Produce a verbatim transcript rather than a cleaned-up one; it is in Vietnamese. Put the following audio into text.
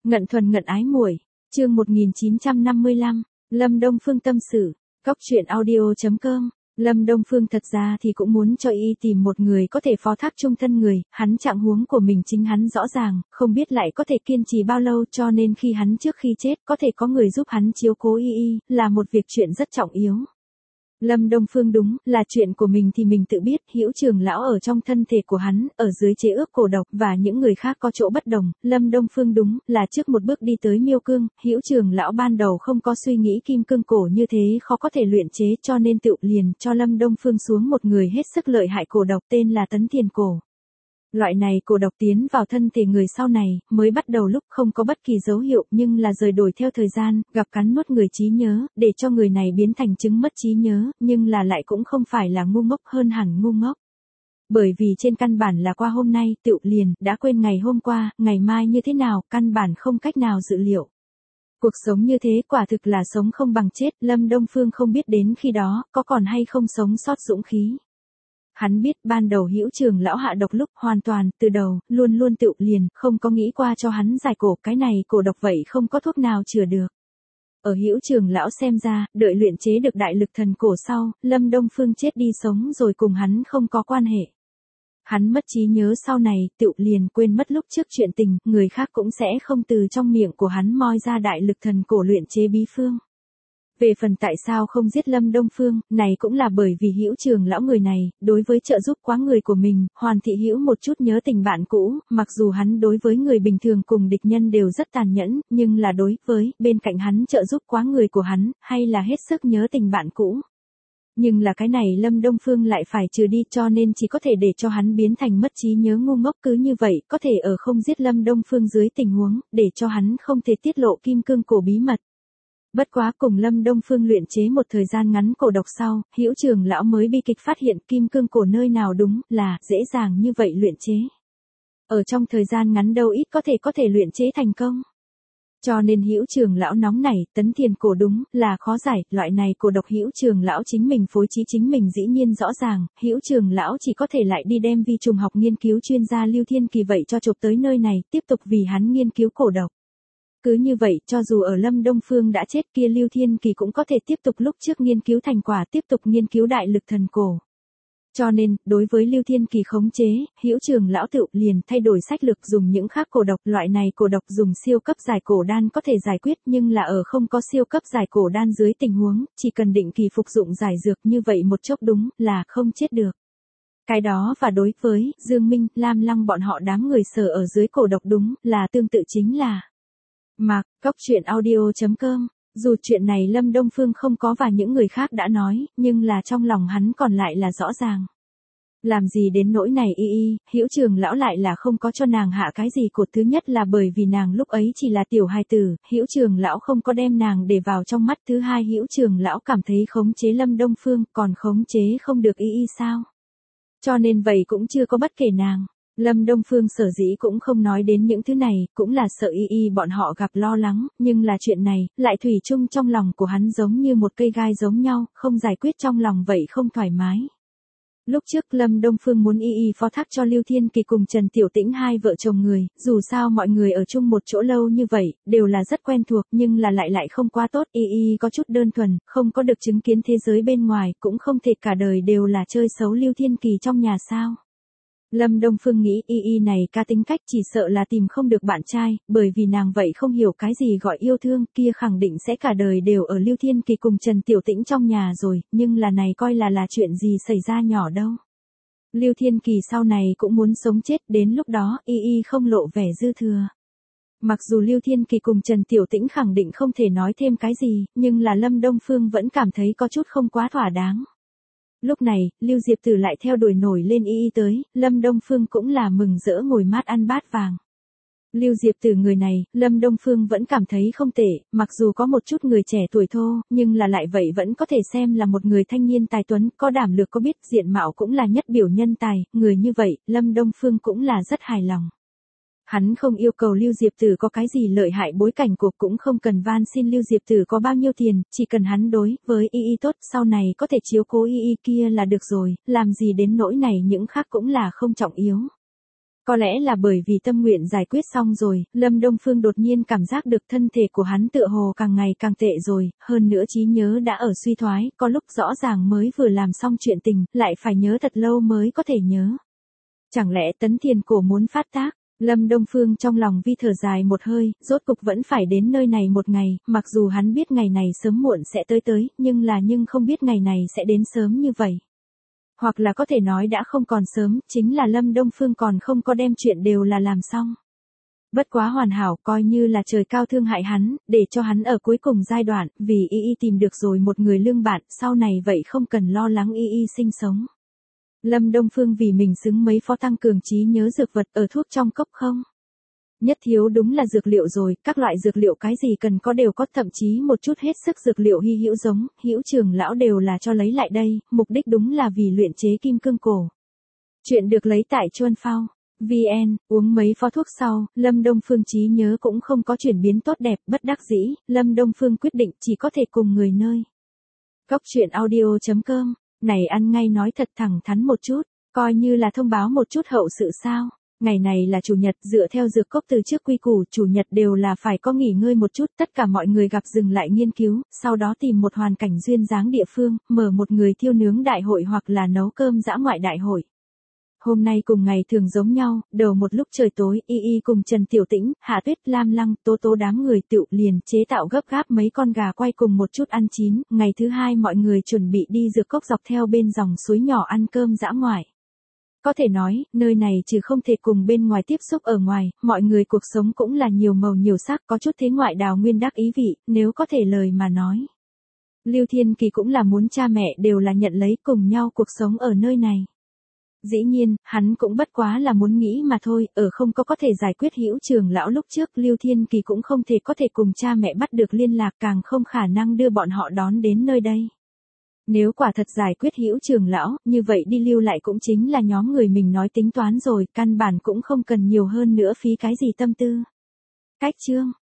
Ngận thuần ngận ái muội, chương một nghìn chín trăm năm mươi lăm, Lâm Đông Phương tâm sự, cóc truyện audio chấm com. Lâm Đông Phương thật ra thì cũng muốn cho y tìm một người có thể phó thác chung thân người, hắn trạng huống của mình chính hắn rõ ràng, không biết lại có thể kiên trì bao lâu, cho nên khi hắn trước khi chết có thể có người giúp hắn chiếu cố y y, là một việc chuyện rất trọng yếu. Lâm Đông Phương đúng, là chuyện của mình thì mình tự biết, Hữu Trường lão ở trong thân thể của hắn, ở dưới chế ước cổ độc và những người khác có chỗ bất đồng, Lâm Đông Phương đúng, là trước một bước đi tới Miêu Cương, Hữu Trường lão ban đầu không có suy nghĩ kim cương cổ như thế khó có thể luyện chế, cho nên tự liền cho Lâm Đông Phương xuống một người hết sức lợi hại cổ độc tên là Tấn Tiền Cổ. Loại này cổ độc tiến vào thân thể người sau này, mới bắt đầu lúc không có bất kỳ dấu hiệu nhưng là rời đổi theo thời gian, gặp cắn nuốt người trí nhớ, để cho người này biến thành chứng mất trí nhớ, nhưng là lại cũng không phải là ngu ngốc hơn hẳn ngu ngốc. Bởi vì trên căn bản là qua hôm nay, tựu liền, đã quên ngày hôm qua, ngày mai như thế nào, căn bản không cách nào dự liệu. Cuộc sống như thế quả thực là sống không bằng chết, Lâm Đông Phương không biết đến khi đó, có còn hay không sống sót dũng khí. Hắn biết ban đầu Hữu Trường lão hạ độc lúc hoàn toàn, từ đầu, luôn luôn tự liền, không có nghĩ qua cho hắn giải cổ, cái này cổ độc vậy không có thuốc nào chữa được. Ở Hữu Trường lão xem ra, đợi luyện chế được đại lực thần cổ sau, Lâm Đông Phương chết đi sống rồi cùng hắn không có quan hệ. Hắn mất trí nhớ sau này, tự liền quên mất lúc trước chuyện tình, người khác cũng sẽ không từ trong miệng của hắn moi ra đại lực thần cổ luyện chế bí phương. Về phần tại sao không giết Lâm Đông Phương, này cũng là bởi vì Hữu Trường lão người này, đối với trợ giúp quá người của mình, Hoàn Thị Hữu một chút nhớ tình bạn cũ, mặc dù hắn đối với người bình thường cùng địch nhân đều rất tàn nhẫn, nhưng là đối với, bên cạnh hắn trợ giúp quá người của hắn, hay là hết sức nhớ tình bạn cũ. Nhưng là cái này Lâm Đông Phương lại phải trừ đi cho nên chỉ có thể để cho hắn biến thành mất trí nhớ ngu ngốc cứ như vậy, có thể ở không giết Lâm Đông Phương dưới tình huống, để cho hắn không thể tiết lộ kim cương cổ bí mật. Bất quá cùng Lâm Đông Phương luyện chế một thời gian ngắn cổ độc sau, Hữu Trường lão mới bi kịch phát hiện kim cương cổ nơi nào đúng là dễ dàng như vậy luyện chế. Ở trong thời gian ngắn đâu ít có thể có thể luyện chế thành công. Cho nên Hữu Trường lão nóng nảy, Tấn Tiền Cổ đúng là khó giải, loại này cổ độc Hữu Trường lão chính mình phối trí chính mình dĩ nhiên rõ ràng, Hữu Trường lão chỉ có thể lại đi đem vi trùng học nghiên cứu chuyên gia Lưu Thiên Kỳ vậy cho chụp tới nơi này, tiếp tục vì hắn nghiên cứu cổ độc. Cứ như vậy, cho dù ở Lâm Đông Phương đã chết kia Lưu Thiên Kỳ cũng có thể tiếp tục lúc trước nghiên cứu thành quả tiếp tục nghiên cứu đại lực thần cổ. Cho nên, đối với Lưu Thiên Kỳ khống chế, Hữu Trường lão tự liền thay đổi sách lược dùng những khác cổ độc, loại này cổ độc dùng siêu cấp giải cổ đan có thể giải quyết nhưng là ở không có siêu cấp giải cổ đan dưới tình huống, chỉ cần định kỳ phục dụng giải dược như vậy một chốc đúng là không chết được. Cái đó và đối với Dương Minh, Lam Lăng bọn họ đám người sở ở dưới cổ độc đúng là tương tự chính là Mạc, cóc truyện audio chấm com. Dù chuyện này Lâm Đông Phương không có và những người khác đã nói, nhưng là trong lòng hắn còn lại là rõ ràng. Làm gì đến nỗi này y y, Hữu Trường lão lại là không có cho nàng hạ cái gì cột, thứ nhất là bởi vì nàng lúc ấy chỉ là tiểu hài tử, Hữu Trường lão không có đem nàng để vào trong mắt, thứ hai Hữu Trường lão cảm thấy khống chế Lâm Đông Phương, còn khống chế không được y y sao? Cho nên vậy cũng chưa có bất kể nàng. Lâm Đông Phương sở dĩ cũng không nói đến những thứ này, cũng là sợ y y bọn họ gặp lo lắng, nhưng là chuyện này, lại thủy chung trong lòng của hắn giống như một cây gai giống nhau, không giải quyết trong lòng vậy không thoải mái. Lúc trước Lâm Đông Phương muốn y y phó thác cho Lưu Thiên Kỳ cùng Trần Tiểu Tĩnh hai vợ chồng người, dù sao mọi người ở chung một chỗ lâu như vậy, đều là rất quen thuộc nhưng là lại lại không quá tốt, y y có chút đơn thuần, không có được chứng kiến thế giới bên ngoài, cũng không thể cả đời đều là chơi xấu Lưu Thiên Kỳ trong nhà sao. Lâm Đông Phương nghĩ y y này ca tính cách chỉ sợ là tìm không được bạn trai, bởi vì nàng vậy không hiểu cái gì gọi yêu thương, kia khẳng định sẽ cả đời đều ở Lưu Thiên Kỳ cùng Trần Tiểu Tĩnh trong nhà rồi, nhưng là này coi là là chuyện gì xảy ra nhỏ đâu. Lưu Thiên Kỳ sau này cũng muốn sống chết, đến lúc đó y y không lộ vẻ dư thừa. Mặc dù Lưu Thiên Kỳ cùng Trần Tiểu Tĩnh khẳng định không thể nói thêm cái gì, nhưng là Lâm Đông Phương vẫn cảm thấy có chút không quá thỏa đáng. Lúc này, Lưu Diệp Tử lại theo đuổi nổi lên y y tới, Lâm Đông Phương cũng là mừng rỡ ngồi mát ăn bát vàng. Lưu Diệp Tử người này, Lâm Đông Phương vẫn cảm thấy không tệ, mặc dù có một chút người trẻ tuổi thô, nhưng là lại vậy vẫn có thể xem là một người thanh niên tài tuấn, có đảm lược có biết, diện mạo cũng là nhất biểu nhân tài, người như vậy, Lâm Đông Phương cũng là rất hài lòng. Hắn không yêu cầu Lưu Diệp Tử có cái gì lợi hại bối cảnh cuộc, cũng không cần van xin Lưu Diệp Tử có bao nhiêu tiền, chỉ cần hắn đối với y y tốt, sau này có thể chiếu cố y y kia là được rồi, làm gì đến nỗi này những khác cũng là không trọng yếu. Có lẽ là bởi vì tâm nguyện giải quyết xong rồi, Lâm Đông Phương đột nhiên cảm giác được thân thể của hắn tựa hồ càng ngày càng tệ rồi, hơn nữa trí nhớ đã ở suy thoái, có lúc rõ ràng mới vừa làm xong chuyện tình, lại phải nhớ thật lâu mới có thể nhớ. Chẳng lẽ Tấn Thiền Cổ muốn phát tác? Lâm Đông Phương trong lòng vi thở dài một hơi, rốt cục vẫn phải đến nơi này một ngày, mặc dù hắn biết ngày này sớm muộn sẽ tới tới, nhưng là nhưng không biết ngày này sẽ đến sớm như vậy. Hoặc là có thể nói đã không còn sớm, chính là Lâm Đông Phương còn không có đem chuyện đều là làm xong. Bất quá hoàn hảo, coi như là trời cao thương hại hắn, để cho hắn ở cuối cùng giai đoạn, vì y y tìm được rồi một người lương bạn, sau này vậy không cần lo lắng y y sinh sống. Lâm Đông Phương vì mình xứng mấy phó tăng cường trí nhớ dược vật ở thuốc trong cốc không? Nhất thiếu đúng là dược liệu rồi, các loại dược liệu cái gì cần có đều có, thậm chí một chút hết sức dược liệu hy hữu giống, hữu trường lão đều là cho lấy lại đây, mục đích đúng là vì luyện chế kim cương cổ. Chuyện được lấy tại Chuân Phao. vê en, uống mấy phó thuốc sau, Lâm Đông Phương trí nhớ cũng không có chuyển biến tốt đẹp, bất đắc dĩ, Lâm Đông Phương quyết định chỉ có thể cùng người nơi. Cốc truyện audio chấm com, này ăn ngay nói thật thẳng thắn một chút, coi như là thông báo một chút hậu sự sao. Ngày này là chủ nhật, dựa theo dược cốc từ trước quy củ, chủ nhật đều là phải có nghỉ ngơi một chút, tất cả mọi người gặp dừng lại nghiên cứu, sau đó tìm một hoàn cảnh duyên dáng địa phương, mở một người thiêu nướng đại hội hoặc là nấu cơm dã ngoại đại hội. Hôm nay cùng ngày thường giống nhau, đầu một lúc trời tối, Y Y cùng Trần Tiểu Tĩnh, Hạ Tuyết, Lam Lăng, Tố Tố đám người tựu liền chế tạo gấp gáp mấy con gà quay cùng một chút ăn chín, ngày thứ hai mọi người chuẩn bị đi dược cốc dọc theo bên dòng suối nhỏ ăn cơm dã ngoại. Có thể nói, nơi này trừ không thể cùng bên ngoài tiếp xúc ở ngoài, mọi người cuộc sống cũng là nhiều màu nhiều sắc, có chút thế ngoại đào nguyên đắc ý vị, nếu có thể lời mà nói. Lưu Thiên Kỳ cũng là muốn cha mẹ đều là nhận lấy cùng nhau cuộc sống ở nơi này. Dĩ nhiên, hắn cũng bất quá là muốn nghĩ mà thôi, ở không có có thể giải quyết hữu trường lão lúc trước, Lưu Thiên Kỳ cũng không thể có thể cùng cha mẹ bắt được liên lạc, càng không khả năng đưa bọn họ đón đến nơi đây. Nếu quả thật giải quyết hữu trường lão, như vậy đi lưu lại cũng chính là nhóm người mình nói tính toán rồi, căn bản cũng không cần nhiều hơn nữa phí cái gì tâm tư. Cách chương